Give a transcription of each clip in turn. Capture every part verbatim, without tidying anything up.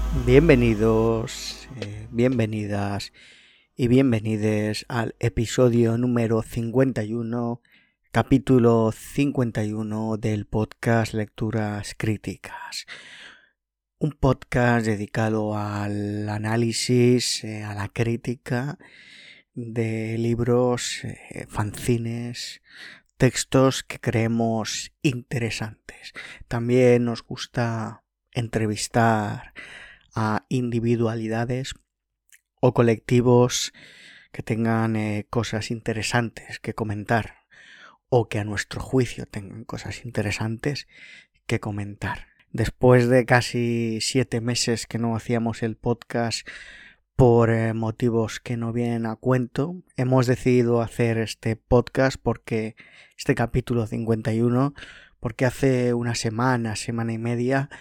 Bienvenidos, eh, bienvenidas y bienvenides al episodio número cincuenta y uno, capítulo cincuenta y uno del podcast Lecturas Críticas. Un podcast dedicado al análisis, eh, a la crítica de libros, eh, fanzines, textos que creemos interesantes. También nos gusta entrevistar a individualidades o colectivos que tengan eh, cosas interesantes que comentar o que a nuestro juicio tengan cosas interesantes que comentar. Después de casi siete meses que no hacíamos el podcast por eh, motivos que no vienen a cuento, hemos decidido hacer este podcast porque este capítulo cincuenta y uno, porque hace una semana, semana y media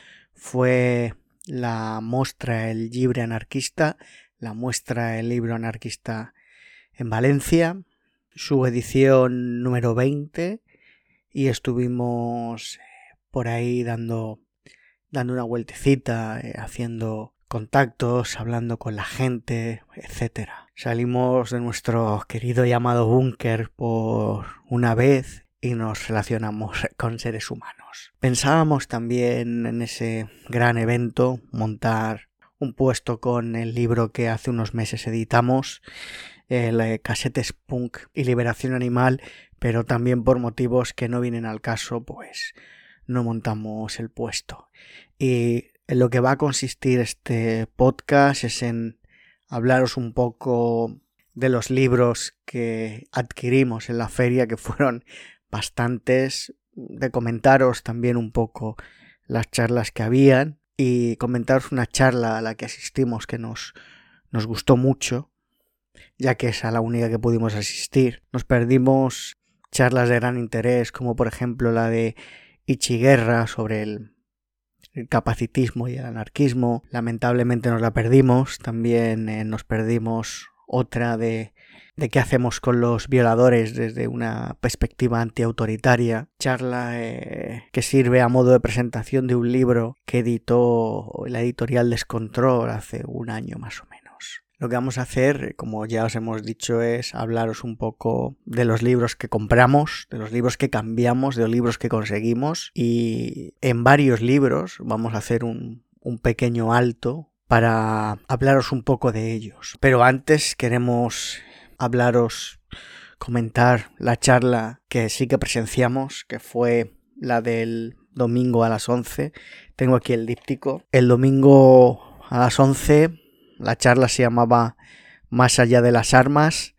fue la muestra El Llibre Anarquista, la muestra El Libro Anarquista en Valencia, su edición número veinte, y estuvimos por ahí dando, dando una vueltecita, eh, haciendo contactos, hablando con la gente, etcétera. Salimos de nuestro querido llamado búnker por una vez y nos relacionamos con seres humanos. Pensábamos también en ese gran evento montar un puesto con el libro que hace unos meses editamos, el eh, Casetes Punk y Liberación Animal, pero también por motivos que no vienen al caso, pues no montamos el puesto. Y en lo que va a consistir este podcast es en hablaros un poco de los libros que adquirimos en la feria, que fueron bastantes, de comentaros también un poco las charlas que habían y comentaros una charla a la que asistimos que nos, nos gustó mucho, ya que es a la única que pudimos asistir. Nos perdimos charlas de gran interés, como por ejemplo la de Ichiguerra sobre el, el capacitismo y el anarquismo. Lamentablemente nos la perdimos. También eh, nos perdimos otra de de qué hacemos con los violadores desde una perspectiva antiautoritaria, charla eh, que sirve a modo de presentación de un libro que editó la editorial Descontrol hace un año más o menos. Lo que vamos a hacer, como ya os hemos dicho, es hablaros un poco de los libros que compramos, de los libros que cambiamos, de los libros que conseguimos, y en varios libros vamos a hacer un, un pequeño alto para hablaros un poco de ellos. Pero antes queremos hablaros, comentar la charla que sí que presenciamos, que fue la del domingo a las once. Tengo aquí el díptico. El domingo a las once la charla se llamaba Más allá de las armas,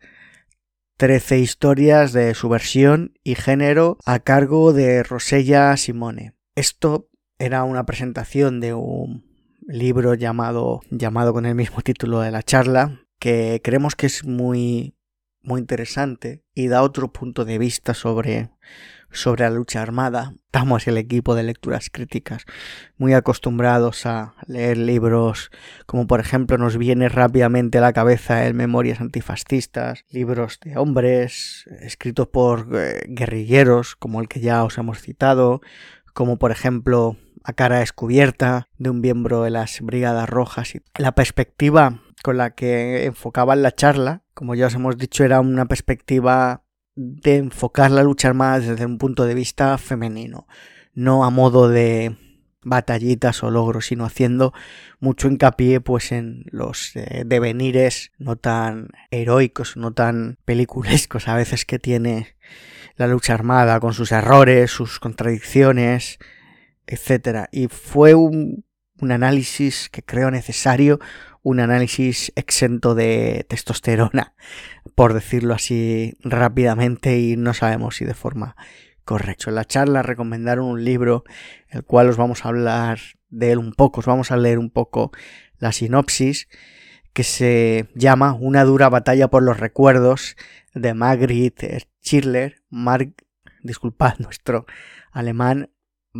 trece historias de subversión y género, a cargo de Rosella Simone. Esto era una presentación de un libro llamado, llamado con el mismo título de la charla, que creemos que es muy, muy interesante y da otro punto de vista sobre, sobre la lucha armada. Estamos el equipo de lecturas críticas muy acostumbrados a leer libros como por ejemplo nos viene rápidamente a la cabeza el Memorias Antifascistas, libros de hombres escritos por eh, guerrilleros como el que ya os hemos citado, como por ejemplo A cara descubierta, de un miembro de las Brigadas Rojas. Y la perspectiva con la que enfocaban la charla, como ya os hemos dicho, era una perspectiva de enfocar la lucha armada desde un punto de vista femenino, no a modo de batallitas o logros, sino haciendo mucho hincapié pues en los eh, devenires no tan heroicos, no tan peliculescos a veces que tiene la lucha armada, con sus errores, sus contradicciones, etcétera. Y fue un, un análisis que creo necesario, un análisis exento de testosterona, por decirlo así rápidamente, y no sabemos si de forma correcta. En la charla recomendaron un libro, el cual os vamos a hablar de él un poco, os vamos a leer un poco la sinopsis, que se llama Una dura batalla por los recuerdos, de Margrit Schiller. Mar... Disculpad nuestro alemán.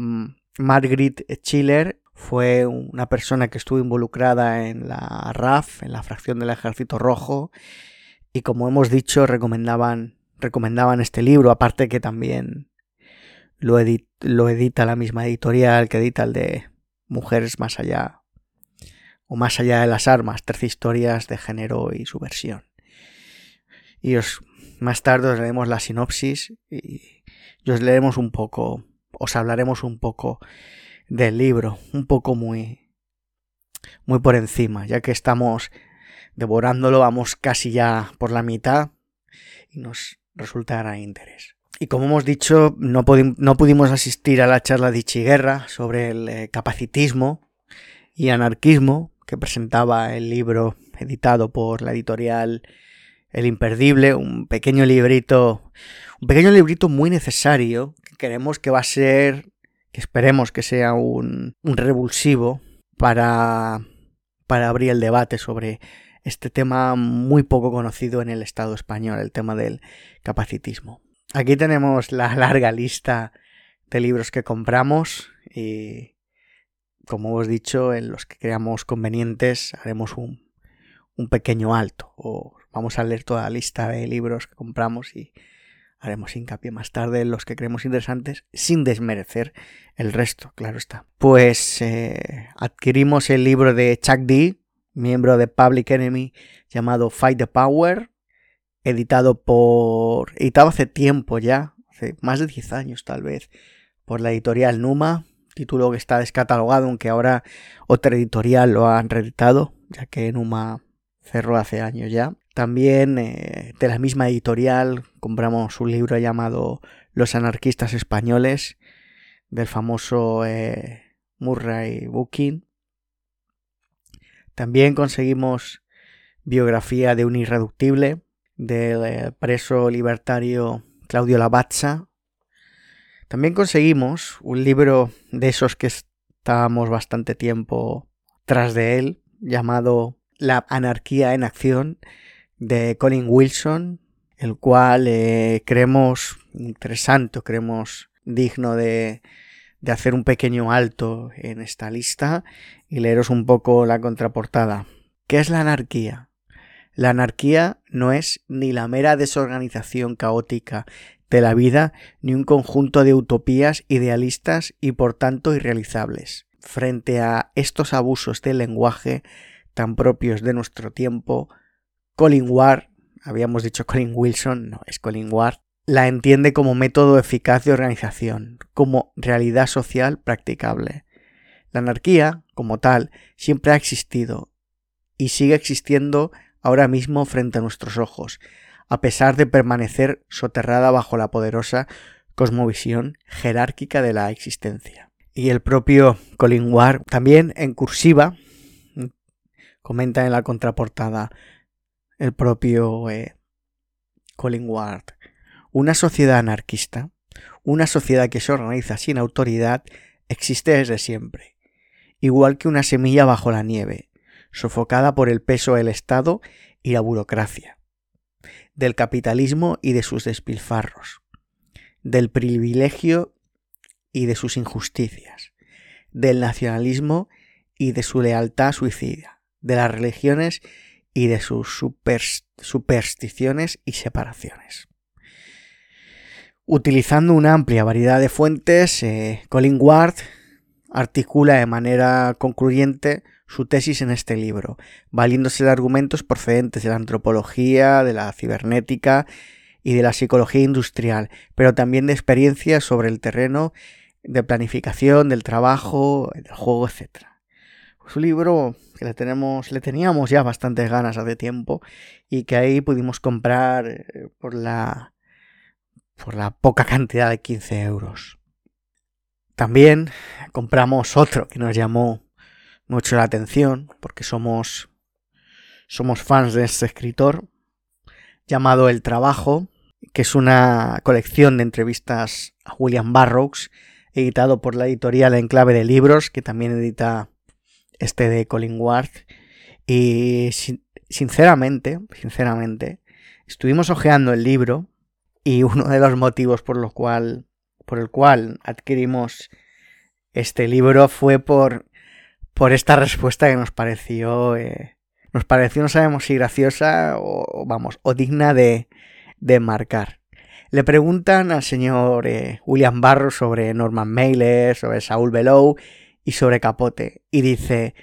Margrit Schiller fue una persona que estuvo involucrada en la R A F, en la fracción del Ejército Rojo, y como hemos dicho, recomendaban, recomendaban este libro, aparte que también lo, edit, lo edita la misma editorial que edita el de Mujeres Más Allá, o Más allá de las armas, trece historias de género y subversión. Y os, más tarde os leeremos la sinopsis y, y os leeremos un poco, os hablaremos un poco del libro, un poco muy, muy por encima, ya que estamos devorándolo, vamos casi ya por la mitad y nos resulta de gran interés. Y como hemos dicho, no, pudi- no pudimos asistir a la charla de Ichiguerra sobre el eh, capacitismo y anarquismo que presentaba el libro editado por la editorial El Imperdible, un pequeño librito, un pequeño librito muy necesario que queremos que va a ser, que esperemos que sea un, un revulsivo para, para abrir el debate sobre este tema muy poco conocido en el Estado español, el tema del capacitismo. Aquí tenemos la larga lista de libros que compramos y, como os he dicho, en los que creamos convenientes haremos un, un pequeño alto, o vamos a leer toda la lista de libros que compramos y haremos hincapié más tarde en los que creemos interesantes, sin desmerecer el resto, claro está. Pues eh, adquirimos el libro de Chuck D, miembro de Public Enemy, llamado Fight the Power, editado por... editado hace tiempo ya, hace más de diez años tal vez, por la editorial Numa, título que está descatalogado, aunque ahora otra editorial lo han reeditado, ya que Numa cerró hace años ya. También eh, de la misma editorial compramos un libro llamado Los anarquistas españoles, del famoso eh, Murray Bookchin. También conseguimos biografía de un irreductible, del eh, preso libertario Claudio Lavazza. También conseguimos un libro de esos que estábamos bastante tiempo tras de él, llamado La anarquía en acción, de Colin Wilson, el cual eh, creemos interesante, creemos digno de, de hacer un pequeño alto en esta lista y leeros un poco la contraportada. ¿Qué es la anarquía? La anarquía no es ni la mera desorganización caótica de la vida, ni un conjunto de utopías idealistas y por tanto irrealizables. Frente a estos abusos del lenguaje tan propios de nuestro tiempo, Colin Ward, habíamos dicho Colin Wilson, no, es Colin Ward, la entiende como método eficaz de organización, como realidad social practicable. La anarquía, como tal, siempre ha existido y sigue existiendo ahora mismo frente a nuestros ojos, a pesar de permanecer soterrada bajo la poderosa cosmovisión jerárquica de la existencia. Y el propio Colin Ward, también en cursiva, comenta en la contraportada el propio eh, Colin Ward: una sociedad anarquista, una sociedad que se organiza sin autoridad, existe desde siempre, igual que una semilla bajo la nieve, sofocada por el peso del Estado y la burocracia, del capitalismo y de sus despilfarros, del privilegio y de sus injusticias, del nacionalismo y de su lealtad suicida, de las religiones y de sus super, supersticiones y separaciones. Utilizando una amplia variedad de fuentes, eh, Colin Ward articula de manera concluyente su tesis en este libro, valiéndose de argumentos procedentes de la antropología, de la cibernética y de la psicología industrial, pero también de experiencias sobre el terreno de planificación, del trabajo, del juego, etcétera. Es un libro que le, tenemos, le teníamos ya bastantes ganas hace tiempo y que ahí pudimos comprar por la, por la poca cantidad de quince euros. También compramos otro que nos llamó mucho la atención porque somos, somos fans de este escritor, llamado El Trabajo, que es una colección de entrevistas a William Burroughs, editado por la editorial Enclave de Libros, que también edita este de Colin Ward. Y sin, sinceramente, sinceramente, estuvimos hojeando el libro y uno de los motivos por, lo cual, por el cual adquirimos este libro fue por, por esta respuesta que nos pareció, eh, nos pareció, no sabemos si graciosa o, vamos, o digna de, de marcar. Le preguntan al señor eh, William Burroughs sobre Norman Mailer, sobre Saul Bellow y sobre Capote, y dice: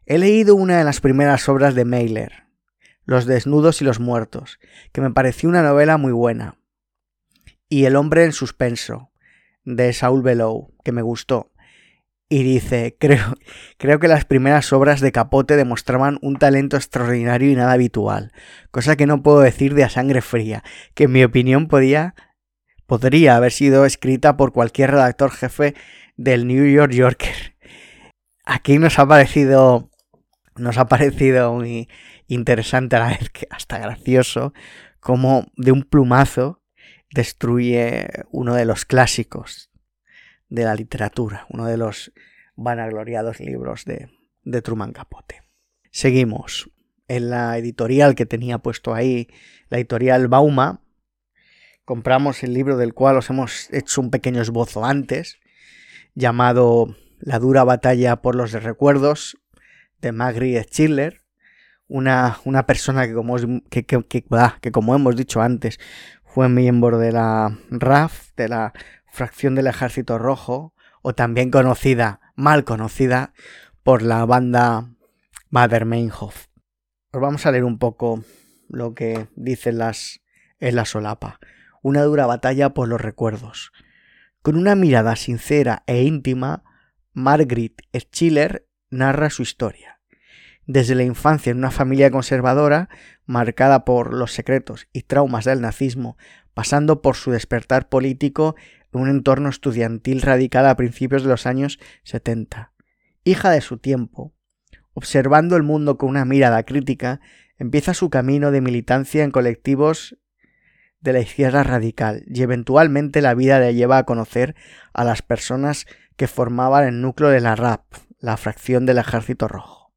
He leído una de las primeras obras de Mailer, Los desnudos y los muertos, que me pareció una novela muy buena, y El hombre en suspenso, de Saul Bellow, que me gustó. Y dice, creo, creo que las primeras obras de Capote demostraban un talento extraordinario y nada habitual, cosa que no puedo decir de A Sangre Fría, que en mi opinión podía, podría haber sido escrita por cualquier redactor jefe del New York Yorker. Aquí nos ha parecido, nos ha parecido muy interesante, a la vez que hasta gracioso, como de un plumazo destruye uno de los clásicos de la literatura, uno de los vanagloriados libros de, de Truman Capote. Seguimos. En la editorial que tenía puesto ahí, la editorial Bauma, compramos el libro del cual os hemos hecho un pequeño esbozo antes, llamado La dura batalla por los recuerdos, de Marguerite Schiller, una, una persona que como, que, que, que, que como hemos dicho antes, fue miembro de la R A F, de la Fracción del Ejército Rojo, o también conocida, mal conocida, por la banda Baader-Meinhof. Os vamos a leer un poco lo que dicen las, en la solapa. Una dura batalla por los recuerdos. Con una mirada sincera e íntima, Marguerite Schiller narra su historia. Desde la infancia en una familia conservadora, marcada por los secretos y traumas del nazismo, pasando por su despertar político en un entorno estudiantil radical a principios de los años setenta. Hija de su tiempo, observando el mundo con una mirada crítica, empieza su camino de militancia en colectivos de la izquierda radical y eventualmente la vida le lleva a conocer a las personas que formaban el núcleo de la R A P, la Fracción del Ejército Rojo.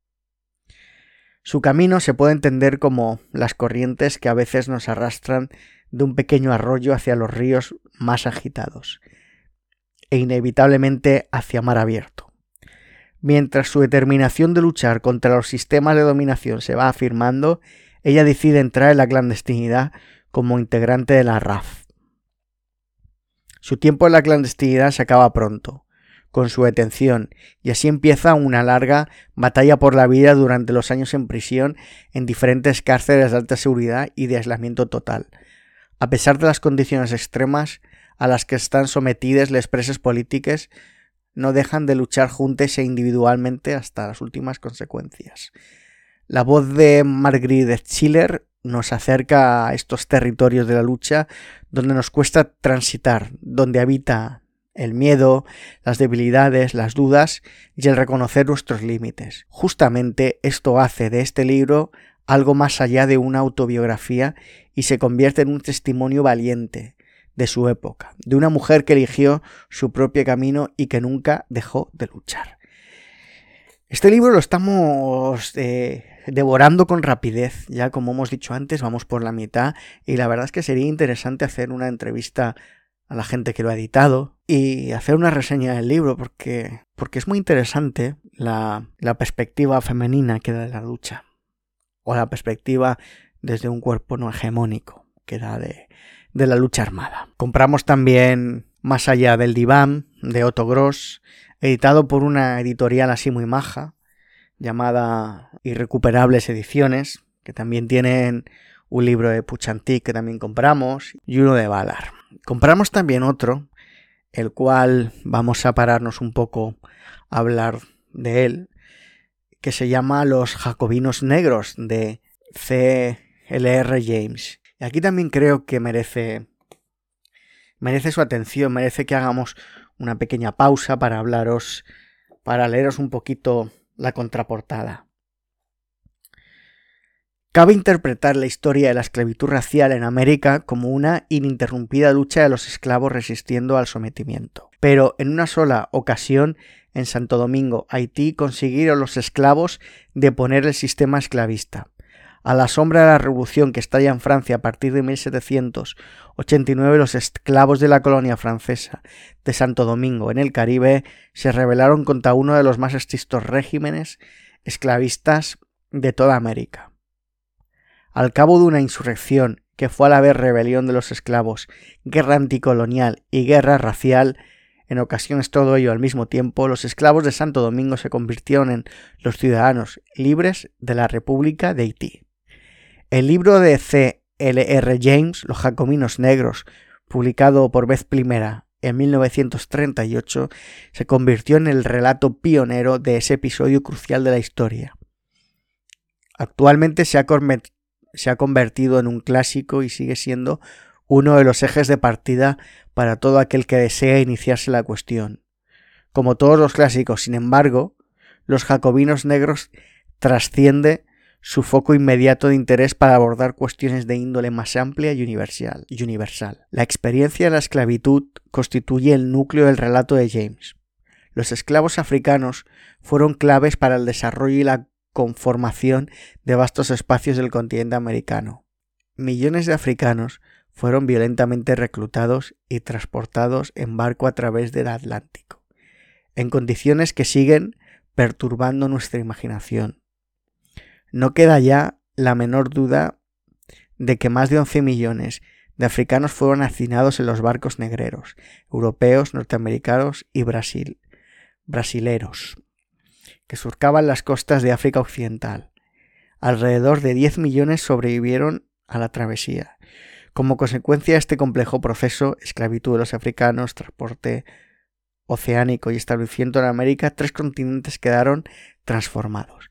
Su camino se puede entender como las corrientes que a veces nos arrastran de un pequeño arroyo hacia los ríos más agitados e inevitablemente hacia mar abierto. Mientras su determinación de luchar contra los sistemas de dominación se va afirmando, ella decide entrar en la clandestinidad como integrante de la R A F. Su tiempo en la clandestinidad se acaba pronto, con su detención, y así empieza una larga batalla por la vida durante los años en prisión en diferentes cárceles de alta seguridad y de aislamiento total, a pesar de las condiciones extremas a las que están sometidas las presos políticos. No dejan de luchar juntos e individualmente hasta las últimas consecuencias. La voz de Marguerite Schiller nos acerca a estos territorios de la lucha donde nos cuesta transitar, donde habita el miedo, las debilidades, las dudas y el reconocer nuestros límites. Justamente esto hace de este libro algo más allá de una autobiografía y se convierte en un testimonio valiente de su época, de una mujer que eligió su propio camino y que nunca dejó de luchar. Este libro lo estamos eh, devorando con rapidez, ya como hemos dicho antes, vamos por la mitad y la verdad es que sería interesante hacer una entrevista a la gente que lo ha editado y hacer una reseña del libro porque, porque es muy interesante la, la perspectiva femenina que da de la lucha o la perspectiva desde un cuerpo no hegemónico que da de, de la lucha armada. Compramos también Más allá del diván de Otto Gross, editado por una editorial así muy maja llamada Irrecuperables Ediciones, que también tienen un libro de Puchantik que también compramos y uno de Ballard. Compramos también otro, el cual vamos a pararnos un poco a hablar de él, que se llama Los Jacobinos Negros de C L R James. Y aquí también creo que merece, merece su atención, merece que hagamos una pequeña pausa para hablaros, para leeros un poquito la contraportada. Cabe interpretar la historia de la esclavitud racial en América como una ininterrumpida lucha de los esclavos resistiendo al sometimiento. Pero en una sola ocasión, en Santo Domingo, Haití, consiguieron los esclavos deponer el sistema esclavista. A la sombra de la revolución que estalla en Francia a partir de mil setecientos ochenta y nueve, los esclavos de la colonia francesa de Santo Domingo, en el Caribe, se rebelaron contra uno de los más estrictos regímenes esclavistas de toda América. Al cabo de una insurrección que fue a la vez rebelión de los esclavos, guerra anticolonial y guerra racial, en ocasiones todo ello al mismo tiempo, los esclavos de Santo Domingo se convirtieron en los ciudadanos libres de la República de Haití. El libro de C L R James, Los Jacobinos Negros, publicado por vez primera en mil novecientos treinta y ocho, se convirtió en el relato pionero de ese episodio crucial de la historia. Actualmente se ha, se ha convertido en un clásico y sigue siendo uno de los ejes de partida para todo aquel que desea iniciarse la cuestión. Como todos los clásicos, sin embargo, Los Jacobinos Negros trasciende su foco inmediato de interés para abordar cuestiones de índole más amplia y universal. y universal. La experiencia de la esclavitud constituye el núcleo del relato de James. Los esclavos africanos fueron claves para el desarrollo y la conformación de vastos espacios del continente americano. Millones de africanos fueron violentamente reclutados y transportados en barco a través del Atlántico, en condiciones que siguen perturbando nuestra imaginación. No queda ya la menor duda de que más de once millones de africanos fueron hacinados en los barcos negreros, europeos, norteamericanos y Brasil, brasileros, que surcaban las costas de África Occidental. Alrededor de diez millones sobrevivieron a la travesía. Como consecuencia de este complejo proceso, esclavitud de los africanos, transporte oceánico y establecimiento en América, tres continentes quedaron transformados.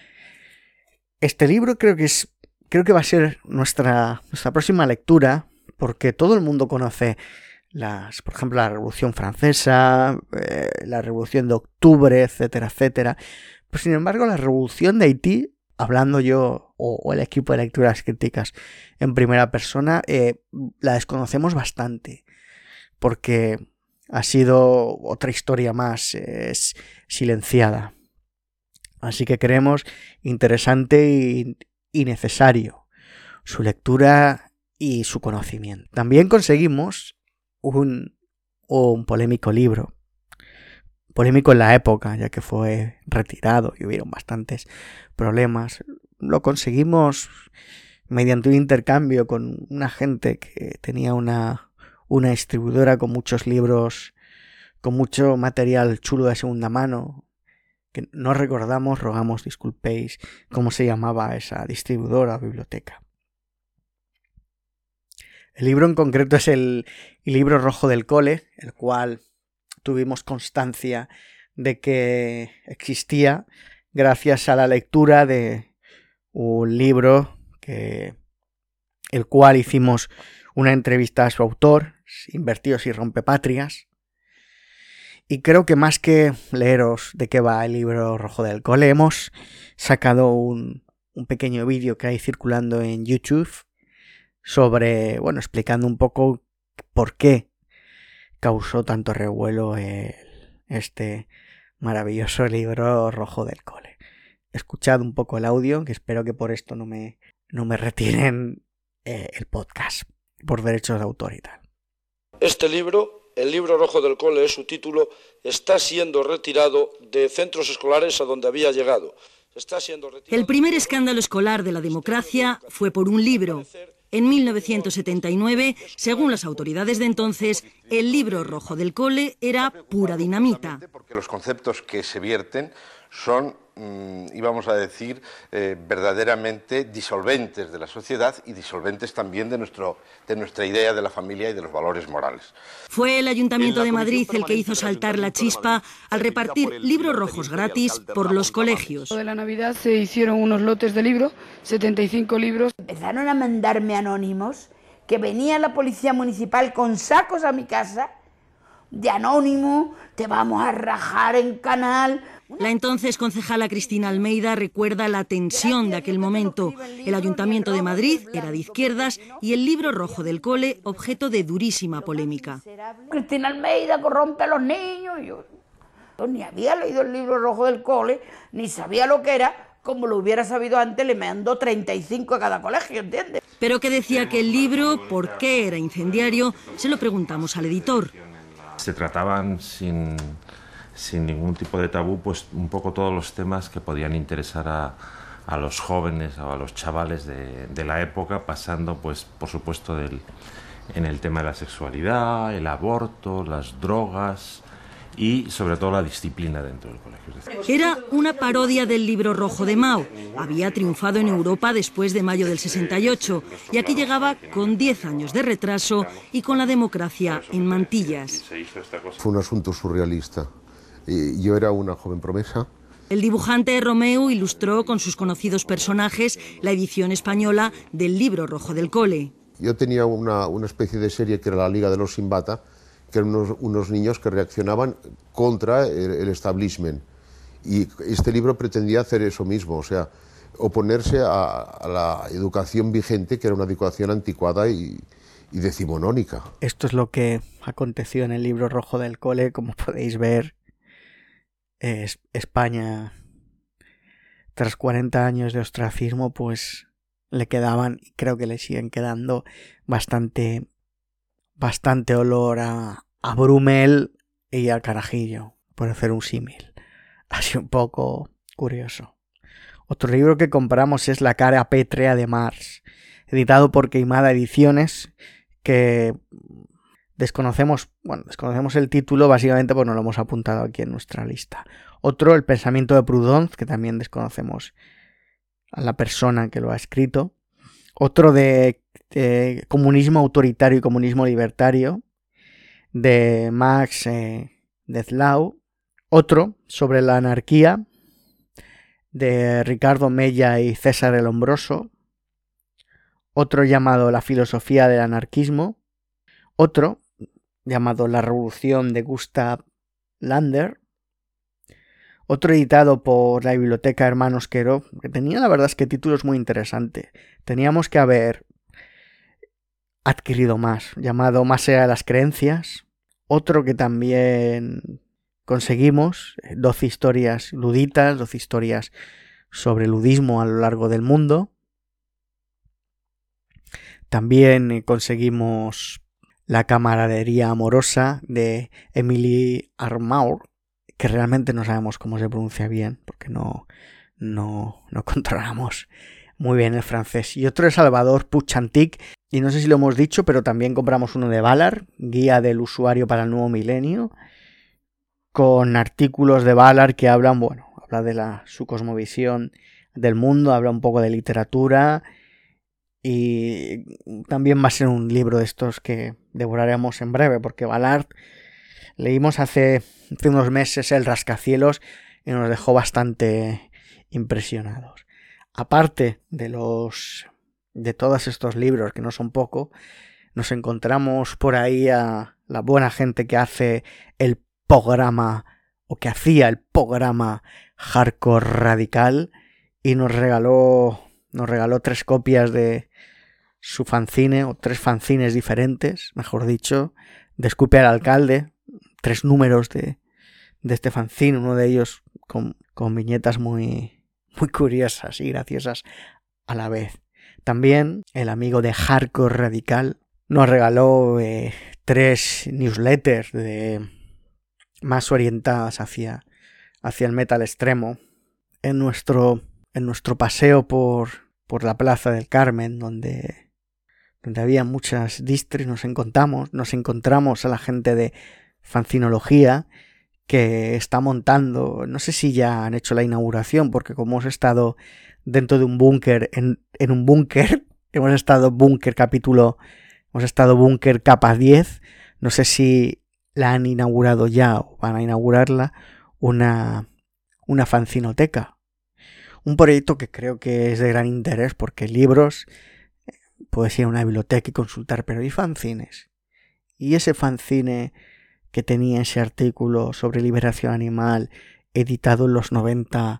Este libro creo que es creo que va a ser nuestra, nuestra próxima lectura, porque todo el mundo conoce las, por ejemplo, la Revolución Francesa, eh, la Revolución de Octubre, etcétera, etcétera. Pero sin embargo, la Revolución de Haití, hablando yo o, o el equipo de lecturas críticas en primera persona, eh, la desconocemos bastante, porque ha sido otra historia más eh, silenciada. Así que creemos interesante y, y necesario su lectura y su conocimiento. También conseguimos un, un polémico libro, polémico en la época, ya que fue retirado y hubieron bastantes problemas. Lo conseguimos mediante un intercambio con una gente que tenía una, una distribuidora con muchos libros, con mucho material chulo de segunda mano, que no recordamos, rogamos disculpéis cómo se llamaba esa distribuidora o biblioteca. El libro en concreto es el, el libro rojo del cole, el cual tuvimos constancia de que existía gracias a la lectura de un libro que, el cual hicimos una entrevista a su autor, Invertidos y Rompepatrias. Y creo que más que leeros de qué va el libro rojo del cole, hemos sacado un, un pequeño vídeo que hay circulando en YouTube sobre, bueno, explicando un poco por qué causó tanto revuelo el, este maravilloso libro rojo del cole. Escuchad un poco el audio, que espero que por esto no me, no me retiren eh, el podcast, por derechos de autor y tal. Este libro... El libro rojo del cole, es su título, está siendo retirado de centros escolares a donde había llegado. Está siendo retirado... El primer escándalo escolar de la democracia fue por un libro. En mil novecientos setenta y nueve, según las autoridades de entonces, el libro rojo del cole era pura dinamita. Porque los conceptos que se vierten son, mmm, íbamos a decir, eh, verdaderamente disolventes de la sociedad y disolventes también de, nuestro, de nuestra idea de la familia y de los valores morales. Fue el Ayuntamiento de Madrid el que hizo saltar la chispa al repartir libros rojos gratis por los colegios. De la Navidad se hicieron unos lotes de libros, setenta y cinco libros. Empezaron a mandarme anónimos, que venía la policía municipal con sacos a mi casa, de anónimo, te vamos a rajar en canal. La entonces concejala Cristina Almeida recuerda la tensión de aquel momento. El Ayuntamiento de Madrid era de izquierdas y el libro rojo del cole objeto de durísima polémica. Cristina Almeida corrompe a los niños. Yo, yo ni había leído el libro rojo del cole, ni sabía lo que era. Como lo hubiera sabido antes, le mandó treinta y cinco a cada colegio, ¿entiendes? Pero que decía que el libro, por qué era incendiario, se lo preguntamos al editor. Se trataban sin... sin ningún tipo de tabú, pues un poco todos los temas que podían interesar a, a los jóvenes o a los chavales de, de la época, pasando pues por supuesto del, en el tema de la sexualidad, el aborto, las drogas, y sobre todo la disciplina dentro del colegio. Era una parodia del Libro Rojo de Mao. Había triunfado en Europa después de mayo del sesenta y ocho y aquí llegaba con diez años de retraso y con la democracia en mantillas. Fue un asunto surrealista. Yo era una joven promesa. El dibujante Romeu ilustró con sus conocidos personajes la edición española del Libro Rojo del Cole. Yo tenía una, una especie de serie que era la Liga de los Simbata, que eran unos, unos niños que reaccionaban contra el, el establishment. Y este libro pretendía hacer eso mismo, o sea, oponerse a, a la educación vigente, que era una educación anticuada y, y decimonónica. Esto es lo que aconteció en el Libro Rojo del Cole, como podéis ver. Es España, tras cuarenta años de ostracismo, pues le quedaban, y creo que le siguen quedando, bastante, bastante olor a, a Brumel y a Carajillo, por hacer un símil. Así un poco curioso. Otro libro que compramos es La cara pétrea de Marx, editado por Queimada Ediciones, que desconocemos, bueno, desconocemos el título básicamente porque no lo hemos apuntado aquí en nuestra lista. Otro, El pensamiento de Proudhon, que también desconocemos a la persona que lo ha escrito. Otro de, de comunismo autoritario y comunismo libertario, de Max eh, Dezlau. Otro sobre la anarquía, de Ricardo Mella y César el Hombroso. Otro llamado La filosofía del anarquismo. Otro llamado La revolución, de Gustav Lander. Otro editado por la Biblioteca Hermanos Quero, que tenía, la verdad es que títulos muy interesantes. Teníamos que haber adquirido más, llamado Más allá de las creencias. Otro que también conseguimos, doce historias luditas, doce historias sobre ludismo a lo largo del mundo. También conseguimos La camaradería amorosa, de Émilie Armaur, que realmente no sabemos cómo se pronuncia bien, porque no, no, no controlamos muy bien el francés. Y otro de Salvador Puig-Chantic, y no sé si lo hemos dicho, pero también compramos uno de Ballard, Guía del usuario para el nuevo milenio, con artículos de Ballard que hablan, bueno, habla de la, su cosmovisión del mundo, habla un poco de literatura, y también va a ser un libro de estos que devoraremos en breve, porque Ballard leímos hace, hace unos meses El rascacielos y nos dejó bastante impresionados. Aparte de los de todos estos libros, que no son poco, nos encontramos por ahí a la buena gente que hace el programa, o que hacía el programa Hardcore Radical, y nos regaló nos regaló tres copias de su fanzine, o tres fanzines diferentes, mejor dicho, de Escupe al Alcalde, tres números de, de este fanzine, uno de ellos con, con viñetas muy, muy curiosas y graciosas a la vez. También el amigo de Hardcore Radical nos regaló eh, tres newsletters de, más orientadas hacia, hacia el metal extremo. En nuestro, en nuestro paseo por, por la Plaza del Carmen, donde, donde había muchas distris, nos encontramos, nos encontramos a la gente de Fanzinología, que está montando, no sé si ya han hecho la inauguración, porque como hemos estado dentro de un búnker, en, en un búnker, hemos estado búnker capítulo, hemos estado búnker capa diez, no sé si la han inaugurado ya o van a inaugurarla, una, una fanzinoteca. Un proyecto que creo que es de gran interés, porque libros puedes ir a una biblioteca y consultar, pero ¿y fanzines? Y ese fanzine que tenía ese artículo sobre liberación animal editado en los noventa,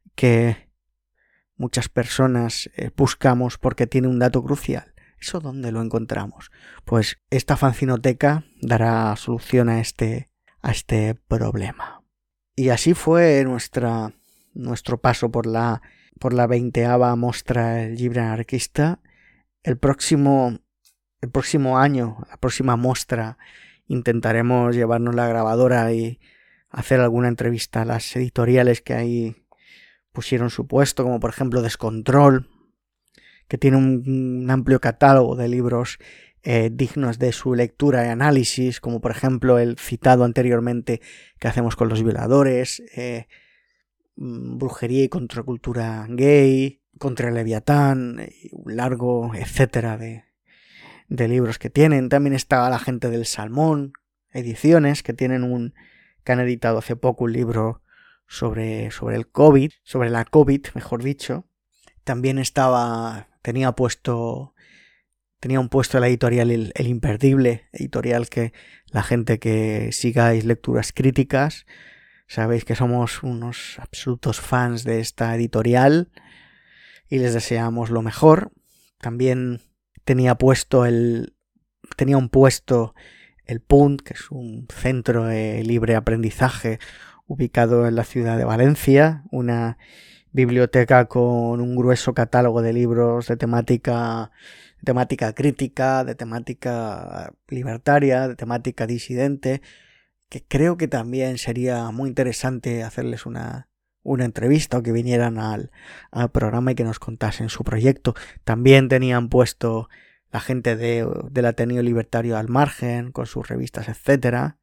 que muchas personas eh, buscamos porque tiene un dato crucial. ¿Eso dónde lo encontramos? Pues esta fanzinoteca dará solución a este, a este problema. Y así fue nuestra, nuestro paso por la, por la veinteava Mostra Llibre Anarquista. El próximo, el próximo año, la próxima mostra, intentaremos llevarnos la grabadora y hacer alguna entrevista a las editoriales que ahí pusieron su puesto, como por ejemplo Descontrol, que tiene un, un amplio catálogo de libros eh, dignos de su lectura y análisis, como por ejemplo el citado anteriormente que hacemos con los violadores, eh, brujería y contracultura gay, contra el Leviatán, un largo etcétera de, de libros que tienen. También está La gente del Salmón, ediciones que tienen un que han editado hace poco un libro sobre, sobre el COVID, sobre la COVID, mejor dicho. También estaba, tenía puesto, tenía un puesto en la editorial El, el Imperdible, editorial que la gente que sigáis lecturas críticas, sabéis que somos unos absolutos fans de esta editorial y les deseamos lo mejor. También tenía puesto el, tenía un puesto el Punt, que es un centro de libre aprendizaje ubicado en la ciudad de Valencia, una biblioteca con un grueso catálogo de libros de temática, de temática crítica, de temática libertaria, de temática disidente, que creo que también sería muy interesante hacerles una, una entrevista o que vinieran al, al programa y que nos contasen su proyecto. También tenían puesto la gente de, del Ateneo Libertario Al Margen, con sus revistas, etcétera.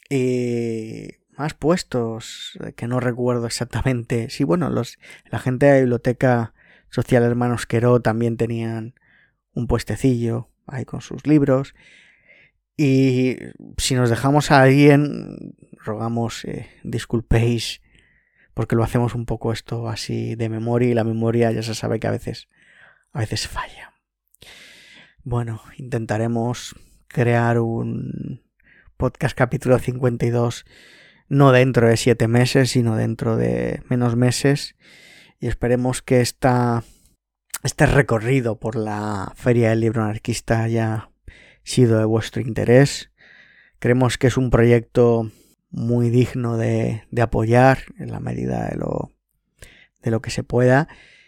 Y más puestos que no recuerdo exactamente. Sí, bueno, los, la gente de la Biblioteca Social Hermanos Queró también tenían un puestecillo ahí con sus libros. Y si nos dejamos a alguien, rogamos eh, disculpéis, porque lo hacemos un poco esto así de memoria, y la memoria ya se sabe que a veces, a veces falla. Bueno, intentaremos crear un podcast capítulo cincuenta y dos no dentro de siete meses, sino dentro de menos meses, y esperemos que esta, este recorrido por la Feria del Libro Anarquista haya sido de vuestro interés. Creemos que es un proyecto muy digno de, de apoyar en la medida de lo, de lo que se pueda,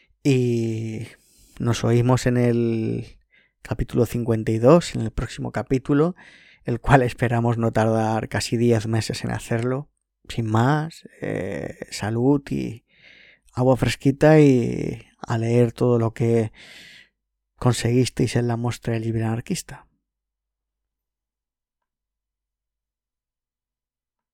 y nos oímos en el capítulo cincuenta y dos, en el próximo capítulo, el cual esperamos no tardar casi diez meses en hacerlo. Sin más, eh, salud y agua fresquita, y a leer todo lo que conseguisteis en la muestra del libro anarquista.